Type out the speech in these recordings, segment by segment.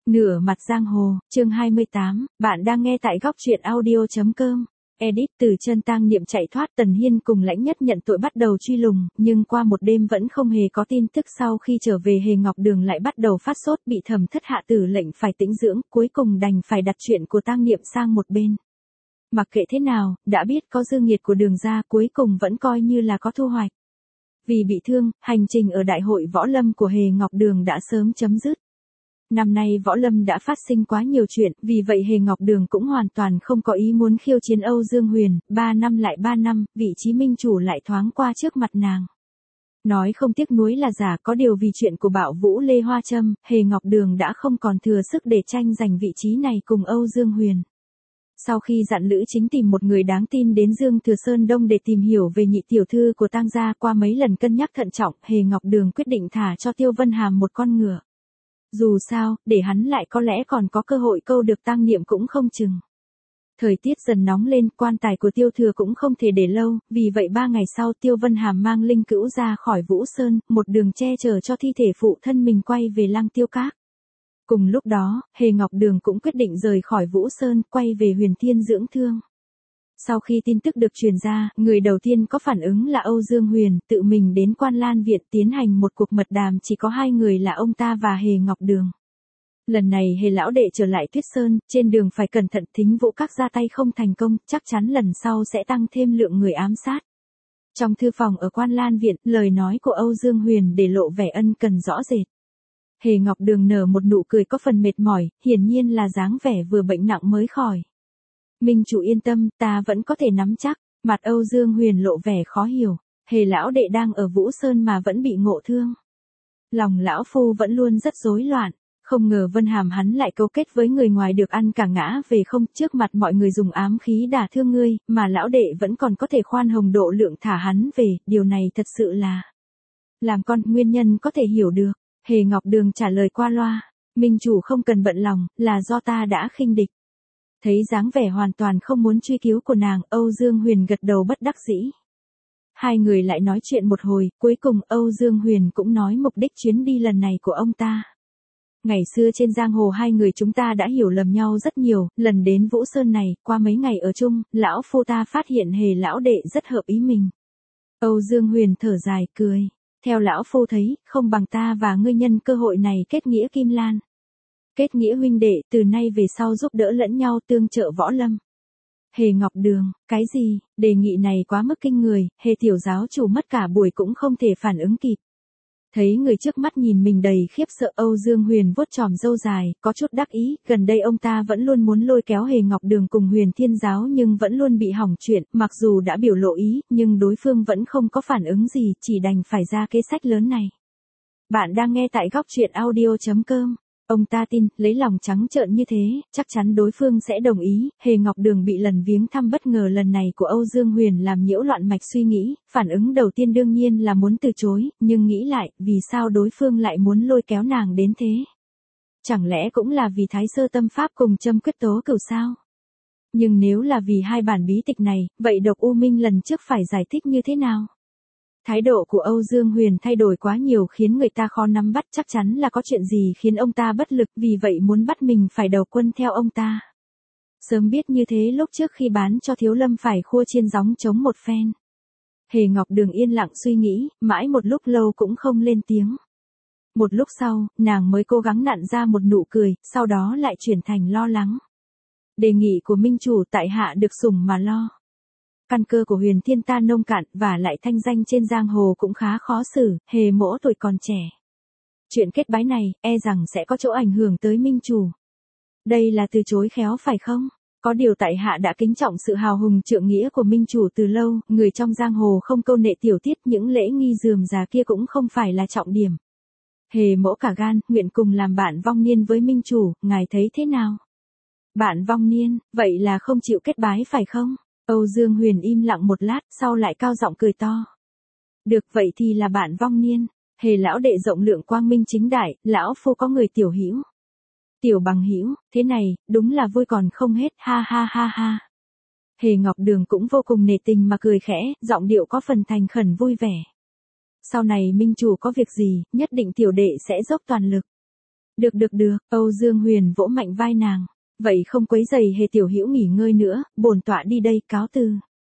Nửa mặt giang hồ, chương 28, bạn đang nghe tại góc truyện audio.com. Edit từ chân tang niệm chạy thoát, Tần Hiên cùng Lãnh Nhất nhận tội bắt đầu truy lùng, nhưng qua một đêm vẫn không hề có tin tức. Sau khi trở về Hề Ngọc Đường lại bắt đầu phát sốt, bị Thẩm Thất hạ tử lệnh phải tĩnh dưỡng, cuối cùng đành phải đặt chuyện của tang niệm sang một bên. Mặc kệ thế nào, đã biết có dư nghiệt của Đường gia, cuối cùng vẫn coi như là có thu hoạch. Vì bị thương, hành trình ở đại hội võ lâm của Hề Ngọc Đường đã sớm chấm dứt. Năm nay võ lâm đã phát sinh quá nhiều chuyện, vì vậy Hề Ngọc Đường cũng hoàn toàn không có ý muốn khiêu chiến Âu Dương Huyền. 3 năm lại 3 năm, vị trí minh chủ lại thoáng qua trước mặt nàng. Nói không tiếc nuối là giả, có điều vì chuyện của Bạo Vũ Lê Hoa Trâm, Hề Ngọc Đường đã không còn thừa sức để tranh giành vị trí này cùng Âu Dương Huyền. Sau khi dặn Lữ Chính tìm một người đáng tin đến Dương Thừa Sơn Đông để tìm hiểu về nhị tiểu thư của Tang gia, qua mấy lần cân nhắc thận trọng, Hề Ngọc Đường quyết định thả cho Tiêu Vân Hàm một con ngựa. Dù sao, để hắn lại có lẽ còn có cơ hội câu được tang niệm cũng không chừng. Thời tiết dần nóng lên, quan tài của Tiêu Thừa cũng không thể để lâu, vì vậy 3 ngày sau Tiêu Vân Hàm mang Linh Cữu ra khỏi Vũ Sơn, một đường che chở cho thi thể phụ thân mình quay về Lăng Tiêu Các. Cùng lúc đó, Hề Ngọc Đường cũng quyết định rời khỏi Vũ Sơn, quay về Huyền Thiên dưỡng thương. Sau khi tin tức được truyền ra, người đầu tiên có phản ứng là Âu Dương Huyền, tự mình đến Quan Lan Viện tiến hành một cuộc mật đàm, chỉ có 2 người là ông ta và Hề Ngọc Đường. Lần này Hề lão đệ trở lại Tuyết Sơn, trên đường phải cẩn thận, Thính Vũ Các ra tay không thành công, chắc chắn lần sau sẽ tăng thêm lượng người ám sát. Trong thư phòng ở Quan Lan Viện, lời nói của Âu Dương Huyền để lộ vẻ ân cần rõ rệt. Hề Ngọc Đường nở một nụ cười có phần mệt mỏi, hiển nhiên là dáng vẻ vừa bệnh nặng mới khỏi. Minh chủ yên tâm, ta vẫn có thể nắm chắc. Mặt Âu Dương Huyền lộ vẻ khó hiểu. Hề lão đệ đang ở Vũ Sơn mà vẫn bị ngộ thương. Lòng lão phu vẫn luôn rất rối loạn. Không ngờ Vân Hàm hắn lại cấu kết với người ngoài, được ăn cả ngã về không, trước mặt mọi người dùng ám khí đả thương ngươi, mà lão đệ vẫn còn có thể khoan hồng độ lượng thả hắn về, điều này thật sự là làm con. Nguyên nhân có thể hiểu được. Hề Ngọc Đường trả lời qua loa. Minh chủ không cần bận lòng, là do ta đã khinh địch. Thấy dáng vẻ hoàn toàn không muốn truy cứu của nàng, Âu Dương Huyền gật đầu bất đắc dĩ. Hai người lại nói chuyện một hồi, cuối cùng Âu Dương Huyền cũng nói mục đích chuyến đi lần này của ông ta. Ngày xưa trên giang hồ hai người chúng ta đã hiểu lầm nhau rất nhiều, lần đến Vũ Sơn này, qua mấy ngày ở chung, lão phu ta phát hiện Hề lão đệ rất hợp ý mình. Âu Dương Huyền thở dài cười. Theo lão phu thấy, không bằng ta và ngươi nhân cơ hội này kết nghĩa kim lan. Kết nghĩa huynh đệ, từ nay về sau giúp đỡ lẫn nhau, tương trợ võ lâm. Hề Ngọc Đường, cái gì, đề nghị này quá mức kinh người, Hề tiểu giáo chủ mất cả buổi cũng không thể phản ứng kịp. Thấy người trước mắt nhìn mình đầy khiếp sợ, Âu Dương Huyền vuốt chòm râu dài, có chút đắc ý, gần đây ông ta vẫn luôn muốn lôi kéo Hề Ngọc Đường cùng Huyền Thiên giáo nhưng vẫn luôn bị hỏng chuyện, mặc dù đã biểu lộ ý, nhưng đối phương vẫn không có phản ứng gì, chỉ đành phải ra kế sách lớn này. Bạn đang nghe tại góc truyện audio.com. Ông ta tin, lấy lòng trắng trợn như thế, chắc chắn đối phương sẽ đồng ý. Hề Ngọc Đường bị lần viếng thăm bất ngờ lần này của Âu Dương Huyền làm nhiễu loạn mạch suy nghĩ, phản ứng đầu tiên đương nhiên là muốn từ chối, nhưng nghĩ lại, vì sao đối phương lại muốn lôi kéo nàng đến thế? Chẳng lẽ cũng là vì Thái Sơ Tâm Pháp cùng Châm Quyết Tố Cửu sao? Nhưng nếu là vì hai bản bí tịch này, vậy Độc U Minh lần trước phải giải thích như thế nào? Thái độ của Âu Dương Huyền thay đổi quá nhiều khiến người ta khó nắm bắt, chắc chắn là có chuyện gì khiến ông ta bất lực, vì vậy muốn bắt mình phải đầu quân theo ông ta. Sớm biết như thế lúc trước khi bán cho Thiếu Lâm phải khua chiên gióng chống một phen. Hề Ngọc Đường yên lặng suy nghĩ, mãi một lúc lâu cũng không lên tiếng. Một lúc sau, nàng mới cố gắng nặn ra một nụ cười, sau đó lại chuyển thành lo lắng. Đề nghị của minh chủ tại hạ được sủng mà lo. Căn cơ của Huyền Thiên ta nông cạn, và lại thanh danh trên giang hồ cũng khá khó xử, Hề mỗ tuổi còn trẻ. Chuyện kết bái này, e rằng sẽ có chỗ ảnh hưởng tới minh chủ. Đây là từ chối khéo phải không? Có điều tại hạ đã kính trọng sự hào hùng trượng nghĩa của minh chủ từ lâu, người trong giang hồ không câu nệ tiểu tiết, những lễ nghi rườm rà kia cũng không phải là trọng điểm. Hề mỗ cả gan, nguyện cùng làm bạn vong niên với minh chủ, ngài thấy thế nào? Bạn vong niên, vậy là không chịu kết bái phải không? Âu Dương Huyền im lặng một lát, sau lại cao giọng cười to. Được, vậy thì là bạn vong niên. Hề lão đệ rộng lượng quang minh chính đại, lão phu có người tiểu hữu. Tiểu bằng hữu, thế này, đúng là vui còn không hết, ha ha ha ha. Hề Ngọc Đường cũng vô cùng nể tình mà cười khẽ, giọng điệu có phần thành khẩn vui vẻ. Sau này minh chủ có việc gì, nhất định tiểu đệ sẽ dốc toàn lực. Được, Âu Dương Huyền vỗ mạnh vai nàng. Vậy không quấy rầy Hề tiểu hữu nghỉ ngơi nữa, bổn tọa đi đây cáo từ.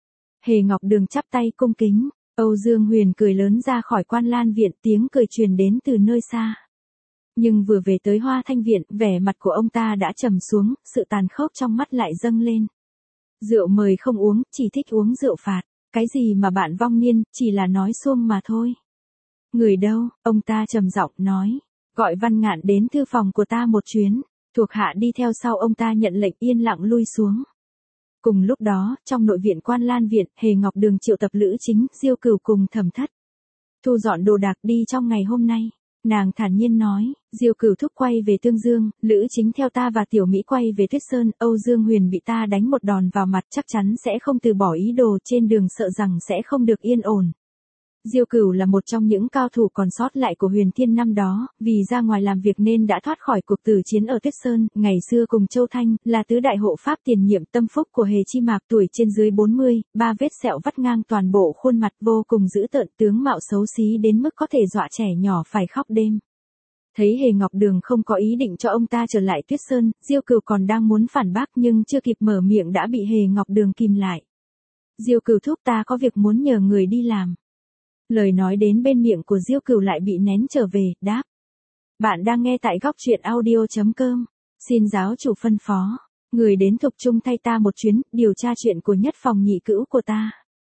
Hề Ngọc Đường chắp tay cung kính, Âu Dương Huyền cười lớn ra khỏi Quan Lan viện, tiếng cười truyền đến từ nơi xa. Nhưng vừa về tới Hoa Thanh viện, vẻ mặt của ông ta đã trầm xuống, sự tàn khốc trong mắt lại dâng lên. Rượu mời không uống, chỉ thích uống rượu phạt. Cái gì mà bạn vong niên, chỉ là nói suông mà thôi. Người đâu, ông ta trầm giọng nói. Gọi Văn Ngạn đến thư phòng của ta một chuyến. Thuộc hạ đi theo sau ông ta nhận lệnh yên lặng lui xuống. Cùng lúc đó, trong nội viện Quan Lan viện, Hề Ngọc Đường triệu tập Lữ Chính, Diêu Cửu cùng Thẩm Thất. Thu dọn đồ đạc đi trong ngày hôm nay. Nàng thản nhiên nói, Diêu Cửu thúc quay về Tương Dương, Lữ Chính theo ta và Tiểu Mỹ quay về Tuyết Sơn, Âu Dương Huyền bị ta đánh một đòn vào mặt chắc chắn sẽ không từ bỏ ý đồ, trên đường sợ rằng sẽ không được yên ổn. Diêu Cửu là một trong những cao thủ còn sót lại của Huyền Thiên năm đó, vì ra ngoài làm việc nên đã thoát khỏi cuộc tử chiến ở Tuyết Sơn, ngày xưa cùng Châu Thanh, là tứ đại hộ pháp tiền nhiệm tâm phúc của Hề Chi Mạc, tuổi trên dưới 40, 3 vết sẹo vắt ngang toàn bộ khuôn mặt, vô cùng dữ tợn, tướng mạo xấu xí đến mức có thể dọa trẻ nhỏ phải khóc đêm. Thấy Hề Ngọc Đường không có ý định cho ông ta trở lại Tuyết Sơn, Diêu Cửu còn đang muốn phản bác nhưng chưa kịp mở miệng đã bị Hề Ngọc Đường kìm lại. Diêu Cửu thúc, ta có việc muốn nhờ người đi làm. Lời nói đến bên miệng của Diêu Cửu lại bị nén trở về, đáp. Bạn đang nghe tại góc truyện audio.com. Xin giáo chủ phân phó. Người đến Thục Trung thay ta một chuyến, điều tra chuyện của nhất phòng nhị cữu của ta.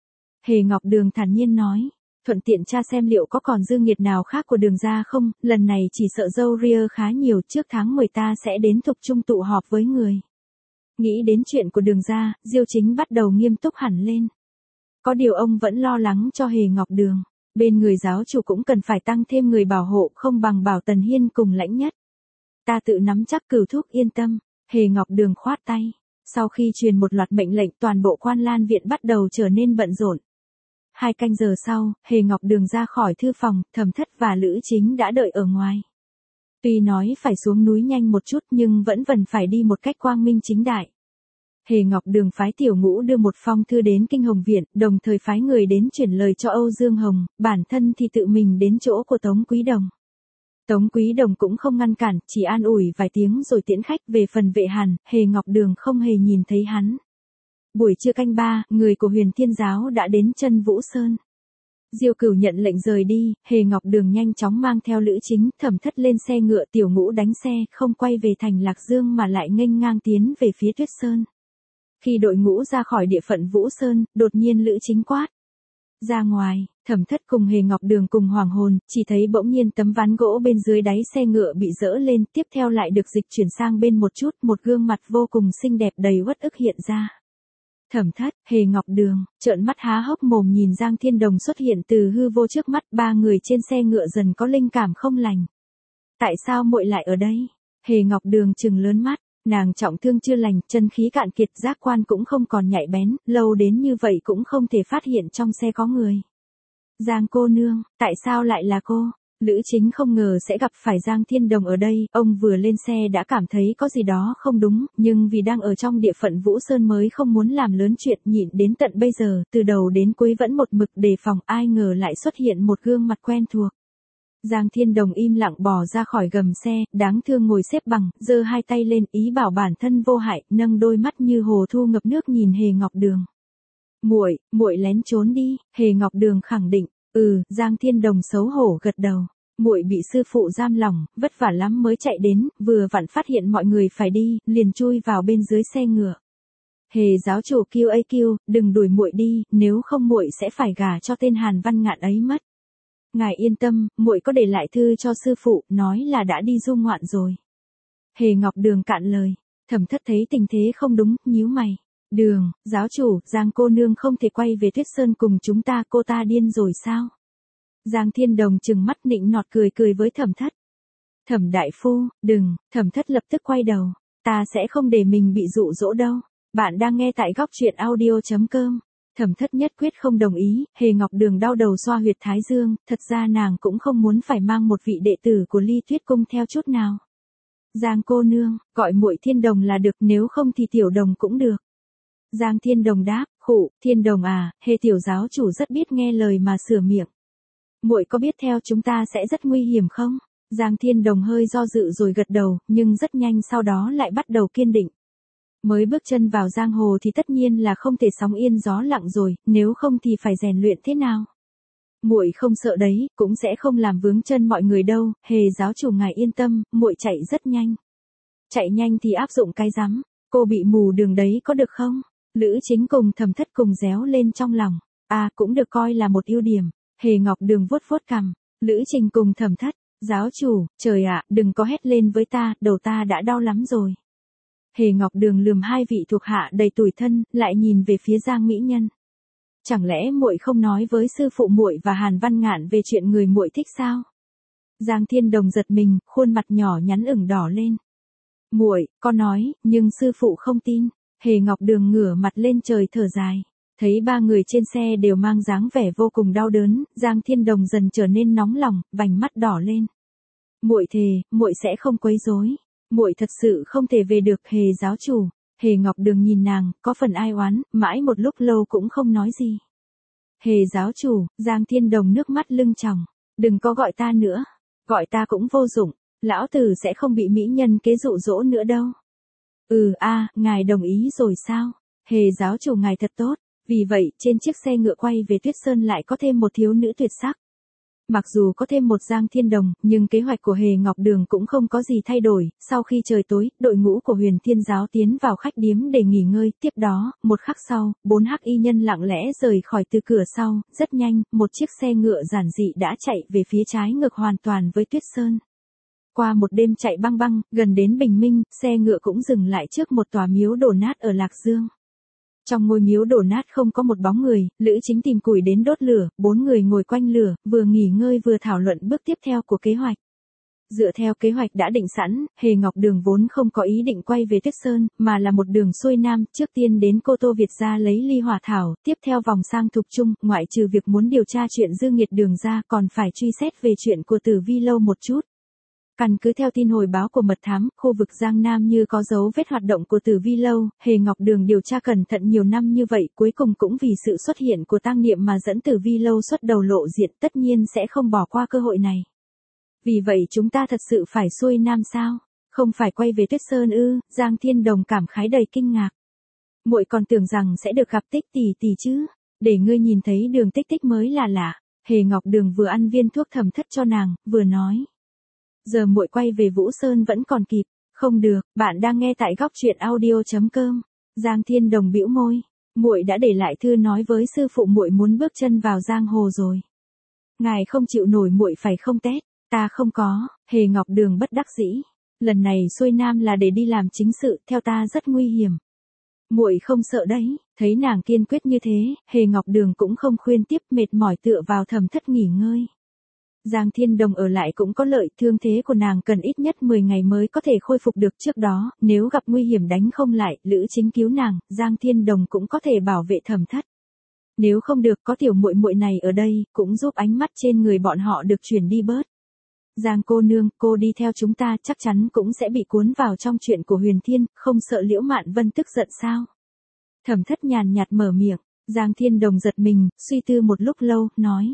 Hề Ngọc Đường thản nhiên nói. Thuận tiện tra xem liệu có còn dư nghiệt nào khác của Đường gia không, lần này chỉ sợ dâu ria khá nhiều, trước tháng 10 ta sẽ đến Thục Trung tụ họp với người. Nghĩ đến chuyện của Đường gia, Diêu Chính bắt đầu nghiêm túc hẳn lên. Có điều ông vẫn lo lắng cho Hề Ngọc Đường. Bên người giáo chủ cũng cần phải tăng thêm người bảo hộ, không bằng bảo Tần Hiên cùng Lãnh Nhất. Ta tự nắm chắc, Cửu thúc yên tâm. Hề Ngọc Đường khoát tay. Sau khi truyền một loạt mệnh lệnh, toàn bộ Quan Lan viện bắt đầu trở nên bận rộn. 2 canh giờ sau, Hề Ngọc Đường ra khỏi thư phòng, Thẩm Thất và Lữ Chính đã đợi ở ngoài. Tuy nói phải xuống núi nhanh một chút nhưng vẫn phải đi một cách quang minh chính đại. Hề Ngọc Đường phái Tiểu Ngũ đưa một phong thư đến Kinh Hồng Viện, đồng thời phái người đến chuyển lời cho Âu Dương Hồng, bản thân thì tự mình đến chỗ của Tống Quý Đồng. Tống Quý Đồng cũng không ngăn cản, chỉ an ủi vài tiếng rồi tiễn khách. Về phần Vệ Hàn, Hề Ngọc Đường không hề nhìn thấy hắn. Buổi trưa canh 3, người của Huyền Thiên Giáo đã đến Chân Vũ Sơn. Diêu Cửu nhận lệnh rời đi, Hề Ngọc Đường nhanh chóng mang theo Lữ Chính, Thẩm Thất lên xe ngựa, Tiểu Ngũ đánh xe, không quay về thành Lạc Dương mà lại nghênh ngang tiến về phía Tuyết Sơn. Khi đội ngũ ra khỏi địa phận Vũ Sơn, đột nhiên Lữ Chính quát. Ra ngoài, Thẩm Thất cùng Hề Ngọc Đường cùng hoàng hồn, chỉ thấy bỗng nhiên tấm ván gỗ bên dưới đáy xe ngựa bị dỡ lên, tiếp theo lại được dịch chuyển sang bên một chút, một gương mặt vô cùng xinh đẹp đầy uất ức hiện ra. Thẩm Thất, Hề Ngọc Đường, trợn mắt há hốc mồm nhìn Giang Thiên Đồng xuất hiện từ hư vô trước mắt, 3 người trên xe ngựa dần có linh cảm không lành. Tại sao muội lại ở đây? Hề Ngọc Đường trừng lớn mắt. Nàng trọng thương chưa lành, chân khí cạn kiệt, giác quan cũng không còn nhạy bén, lâu đến như vậy cũng không thể phát hiện trong xe có người. Giang cô nương, tại sao lại là cô? Lữ Chính không ngờ sẽ gặp phải Giang Thiên Đồng ở đây, ông vừa lên xe đã cảm thấy có gì đó không đúng, nhưng vì đang ở trong địa phận Vũ Sơn mới không muốn làm lớn chuyện, nhịn đến tận bây giờ, từ đầu đến cuối vẫn một mực đề phòng, ai ngờ lại xuất hiện một gương mặt quen thuộc. Giang Thiên Đồng im lặng bò ra khỏi gầm xe, đáng thương ngồi xếp bằng, giơ 2 tay lên, ý bảo bản thân vô hại, nâng đôi mắt như hồ thu ngập nước nhìn Hề Ngọc Đường. Muội lén trốn đi, Hề Ngọc Đường khẳng định. Giang Thiên Đồng xấu hổ gật đầu. Muội bị sư phụ giam lỏng, vất vả lắm mới chạy đến, vừa vặn phát hiện mọi người phải đi, liền chui vào bên dưới xe ngựa. Hề giáo chủ kêu, đừng đuổi muội đi, nếu không muội sẽ phải gả cho tên Hàn Văn Ngạn ấy mất. Ngài yên tâm, muội có để lại thư cho sư phụ, nói là đã đi du ngoạn rồi. Hề Ngọc Đường cạn lời. Thẩm Thất thấy tình thế không đúng, nhíu mày. Đường, giáo chủ, Giang cô nương không thể quay về Tuyết Sơn cùng chúng ta, cô ta điên rồi sao? Giang Thiên Đồng trừng mắt nịnh nọt cười với Thẩm Thất. Thẩm đại phu, đừng, Thẩm Thất lập tức quay đầu. Ta sẽ không để mình bị dụ dỗ đâu. Bạn đang nghe tại góc truyện audio.com. Thẩm Thất nhất quyết không đồng ý, Hề Ngọc Đường đau đầu xoa huyệt thái dương, thật ra nàng cũng không muốn phải mang một vị đệ tử của Ly Tuyết Cung theo chút nào. Giang cô nương, gọi muội Thiên Đồng là được, nếu không thì Tiểu Đồng cũng được. Giang Thiên Đồng đáp, khụ, Thiên Đồng à, Hề tiểu giáo chủ rất biết nghe lời mà sửa miệng. Muội có biết theo chúng ta sẽ rất nguy hiểm không? Giang Thiên Đồng hơi do dự rồi gật đầu, nhưng rất nhanh sau đó lại bắt đầu kiên định. Mới bước chân vào giang hồ thì tất nhiên là không thể sóng yên gió lặng rồi, nếu không thì phải rèn luyện thế nào? Muội không sợ đấy, cũng sẽ không làm vướng chân mọi người đâu, Hề giáo chủ ngài yên tâm, muội chạy rất nhanh. Chạy nhanh thì áp dụng cái rắm, cô bị mù đường đấy có được không? Lữ Chính cùng Thẩm Thất cùng réo lên trong lòng. À, cũng được coi là một ưu điểm. Hề Ngọc Đường vuốt vuốt cằm. Lữ Trình cùng Thẩm Thất, giáo chủ, trời ạ, đừng có hét lên với ta, đầu ta đã đau lắm rồi. Hề Ngọc Đường lườm hai vị thuộc hạ đầy tủi thân, lại nhìn về phía Giang mỹ nhân. Chẳng lẽ muội không nói với sư phụ muội và Hàn Văn Ngạn về chuyện người muội thích sao? Giang Thiên Đồng giật mình, khuôn mặt nhỏ nhắn ửng đỏ lên. Muội, con nói, nhưng sư phụ không tin. Hề Ngọc Đường ngửa mặt lên trời thở dài. Thấy ba người trên xe đều mang dáng vẻ vô cùng đau đớn, Giang Thiên Đồng dần trở nên nóng lòng, vành mắt đỏ lên. Muội thề, muội sẽ không quấy rối. Muội thật sự không thể về được, Hề giáo chủ. Hề Ngọc Đường nhìn nàng, có phần ai oán, mãi một lúc lâu cũng không nói gì. Hề giáo chủ, Giang Thiên Đồng nước mắt lưng tròng. Đừng có gọi ta nữa. Gọi ta cũng vô dụng. Lão tử sẽ không bị mỹ nhân kế dụ dỗ nữa đâu. Ngài đồng ý rồi sao? Hề giáo chủ ngài thật tốt. Vì vậy, trên chiếc xe ngựa quay về Tuyết Sơn lại có thêm một thiếu nữ tuyệt sắc. Mặc dù có thêm một Giang Thiên Đồng, nhưng kế hoạch của Hề Ngọc Đường cũng không có gì thay đổi. Sau khi trời tối, đội ngũ của Huyền Thiên Giáo tiến vào khách điếm để nghỉ ngơi. Tiếp đó, một khắc sau, 4 hắc y nhân lặng lẽ rời khỏi từ cửa sau. Rất nhanh, một chiếc xe ngựa giản dị đã chạy về phía trái ngược hoàn toàn với Tuyết Sơn. Qua một đêm chạy băng băng, gần đến bình minh, xe ngựa cũng dừng lại trước một tòa miếu đổ nát ở Lạc Dương. Trong ngôi miếu đổ nát không có một bóng người, Lữ Chính tìm củi đến đốt lửa, 4 người ngồi quanh lửa, vừa nghỉ ngơi vừa thảo luận bước tiếp theo của kế hoạch. Dựa theo kế hoạch đã định sẵn, Hề Ngọc Đường vốn không có ý định quay về Tuyết Sơn, mà là một đường xuôi nam, trước tiên đến Cô Tô Việt gia lấy ly hỏa thảo, tiếp theo vòng sang Thục Trung, ngoại trừ việc muốn điều tra chuyện Dư Nghiệt Đường ra, còn phải truy xét về chuyện của Tử Vi Lâu một chút. Căn cứ theo tin hồi báo của mật thám, khu vực Giang Nam như có dấu vết hoạt động của Tử Vi Lâu, Hề Ngọc Đường điều tra cẩn thận nhiều năm như vậy, cuối cùng cũng vì sự xuất hiện của tang niệm mà dẫn Tử Vi Lâu xuất đầu lộ diện, tất nhiên sẽ không bỏ qua cơ hội này. Vì vậy chúng ta thật sự phải xuôi nam sao? Không phải quay về Tuyết Sơn ư? Giang Thiên Đồng cảm khái đầy kinh ngạc. Muội còn tưởng rằng sẽ được gặp Tích tỷ tỷ chứ, để ngươi nhìn thấy Đường Tích Tích mới là lạ. Hề Ngọc Đường vừa ăn viên thuốc Thẩm Thất cho nàng, vừa nói. Giờ muội quay về Vũ Sơn vẫn còn kịp. Không được, bạn đang nghe tại góc truyện audio.com. Giang Thiên Đồng bĩu môi. Muội đã để lại thư nói với sư phụ muội muốn bước chân vào giang hồ rồi. Ngài không chịu nổi muội phải không tét? Ta không có. Hề Ngọc Đường bất đắc dĩ. Lần này xuôi nam là để đi làm chính sự, theo ta rất nguy hiểm. Muội không sợ đấy. Thấy nàng kiên quyết như thế, Hề Ngọc Đường cũng không khuyên tiếp, mệt mỏi tựa vào Thẩm Thất nghỉ ngơi. Giang Thiên Đồng ở lại cũng có lợi, thương thế của nàng cần ít nhất 10 ngày mới có thể khôi phục được, trước đó, nếu gặp nguy hiểm đánh không lại, Lữ Chính cứu nàng, Giang Thiên Đồng cũng có thể bảo vệ Thẩm Thất. Nếu không được, có tiểu muội muội này ở đây, cũng giúp ánh mắt trên người bọn họ được chuyển đi bớt. Giang cô nương, cô đi theo chúng ta chắc chắn cũng sẽ bị cuốn vào trong chuyện của Huyền Thiên, không sợ Liễu Mạn Vân tức giận sao? Thẩm Thất nhàn nhạt mở miệng, Giang Thiên Đồng giật mình, suy tư một lúc lâu, nói.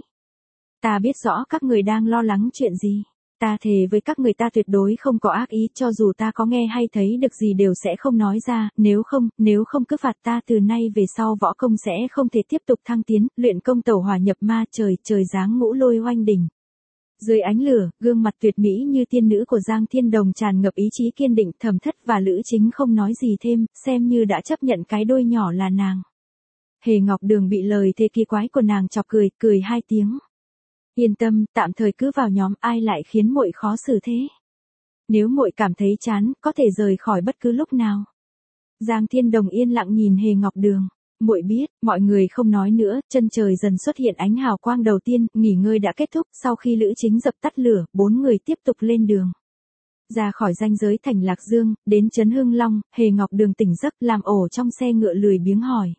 Ta biết rõ các người đang lo lắng chuyện gì. Ta thề với các người ta tuyệt đối không có ác ý, cho dù ta có nghe hay thấy được gì đều sẽ không nói ra, nếu không cứ phạt ta từ nay về sau võ công sẽ không thể tiếp tục thăng tiến, luyện công tẩu hỏa nhập ma, trời giáng ngũ lôi oanh đỉnh. Dưới ánh lửa, gương mặt tuyệt mỹ như tiên nữ của Giang Thiên Đồng tràn ngập ý chí kiên định, Thẩm Thất và Lữ Chính không nói gì thêm, xem như đã chấp nhận cái đôi nhỏ là nàng. Hề Ngọc Đường bị lời thề kỳ quái của nàng chọc cười 2 tiếng. Yên tâm, tạm thời cứ vào nhóm, ai lại khiến muội khó xử thế? Nếu muội cảm thấy chán, có thể rời khỏi bất cứ lúc nào. Giang Thiên Đồng yên lặng nhìn Hề Ngọc Đường. Muội biết, mọi người không nói nữa, chân trời dần xuất hiện ánh hào quang đầu tiên, nghỉ ngơi đã kết thúc, sau khi Lữ Chính dập tắt lửa, 4 người tiếp tục lên đường. Ra khỏi ranh giới thành Lạc Dương, đến trấn Hưng Long, Hề Ngọc Đường tỉnh giấc, làm ổ trong xe ngựa lười biếng hỏi.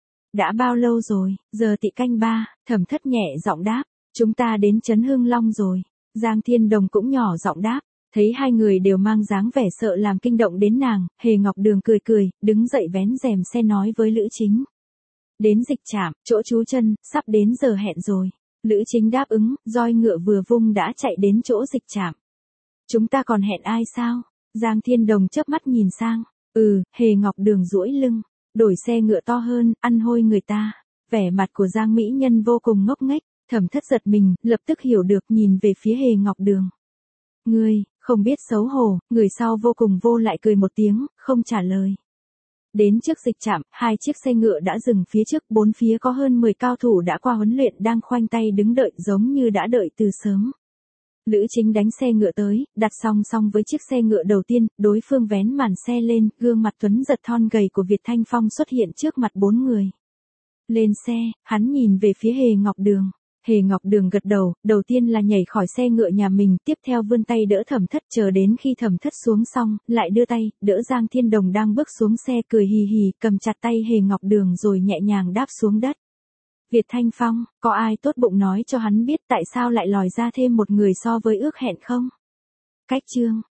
Đã bao lâu rồi? Giờ tị canh 3, Thẩm Thất nhẹ giọng đáp. Chúng ta đến trấn Hưng Long rồi. Giang Thiên Đồng cũng nhỏ giọng đáp. Thấy hai người đều mang dáng vẻ sợ làm kinh động đến nàng, Hề Ngọc Đường cười, đứng dậy vén rèm xe nói với Lữ Chính. Đến dịch trạm, chỗ trú chân, sắp đến giờ hẹn rồi. Lữ Chính đáp ứng, roi ngựa vừa vung đã chạy đến chỗ dịch trạm. Chúng ta còn hẹn ai sao? Giang Thiên Đồng chớp mắt nhìn sang. Hề Ngọc Đường duỗi lưng. Đổi xe ngựa to hơn, ăn hôi người ta. Vẻ mặt của Giang mỹ nhân vô cùng ngốc nghếch. Thẩm Thất giật mình, lập tức hiểu được, nhìn về phía Hề Ngọc Đường. Ngươi, không biết xấu hổ, người sau vô cùng vô lại cười một tiếng, không trả lời. Đến trước dịch trạm, 2 chiếc xe ngựa đã dừng phía trước, 4 phía có hơn 10 cao thủ đã qua huấn luyện đang khoanh tay đứng đợi giống như đã đợi từ sớm. Lữ Chính đánh xe ngựa tới, đặt song song với chiếc xe ngựa đầu tiên, đối phương vén màn xe lên, gương mặt tuấn giật thon gầy của Việt Thanh Phong xuất hiện trước mặt 4 người. Lên xe, hắn nhìn về phía Hề Ngọc Đường. Hề Ngọc Đường gật đầu, đầu tiên là nhảy khỏi xe ngựa nhà mình, tiếp theo vươn tay đỡ Thẩm Thất, chờ đến khi Thẩm Thất xuống xong, lại đưa tay, đỡ Giang Thiên Đồng đang bước xuống xe, cười hì hì, cầm chặt tay Hề Ngọc Đường rồi nhẹ nhàng đáp xuống đất. Việt Thanh Phong, có ai tốt bụng nói cho hắn biết tại sao lại lòi ra thêm một người so với ước hẹn không? Cách chương